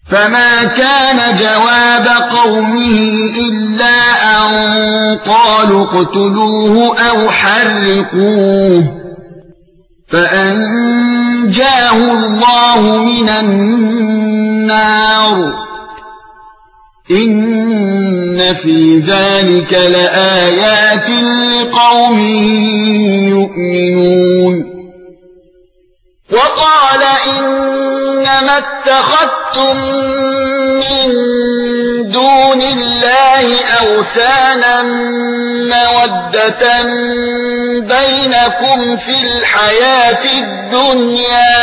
فما كان جواب قومه إلا أن قالوا اقتلوه أو حرقوه فأنجاه الله من النار إن في ذلك لآيات لقوم يؤمنون وقال إنما اتخذتم من دون الله أوثانا مودة بينكم في الحياة الدنيا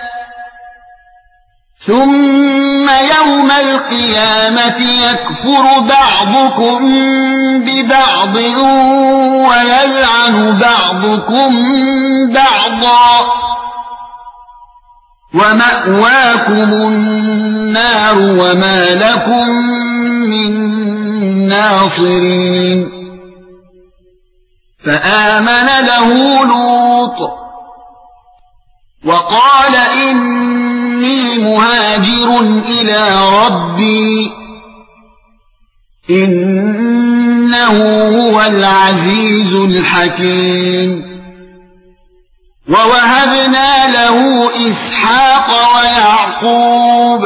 ثم يوم القيامة يكفر بعضكم ببعض ويلعن بعضكم بعضا ومأواكم النار وما لكم من ناصرين فآمن له لوط وقال إني مهاجر إلى ربي إنه هو العزيز الحكيم ووهبنا له إسحاق ويعقوب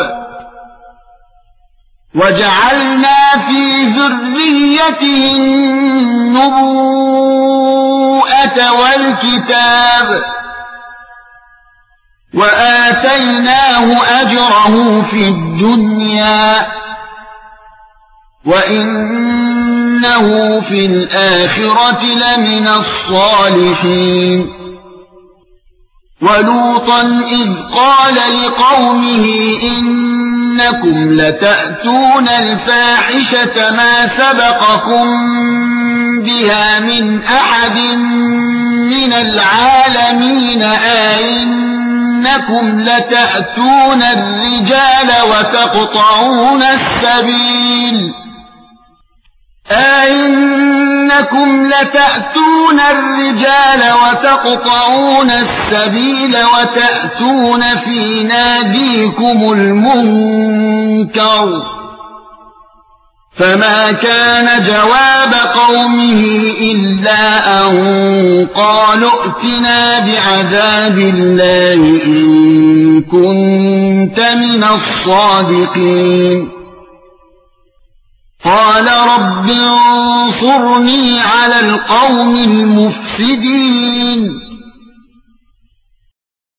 وجعلنا في ذريته النبوءة والكتاب وآتيناه أجره في الدنيا وإنه في الآخرة لمن الصالحين ولوطا إذ قال لقومه إنكم لتأتون الفاحشة ما سبقكم بها من أحد من العالمين أئنكم لتأتون الرجال وتقطعون السبيل أئنكم لتأتون الرجال وتقطعون السبيل وتأتون في ناديكم المنكر فما كان جواب قومه إلا أن قالوا ائتنا بعذاب الله إن كنت من الصادقين قال رب انصرني على القوم المفسدين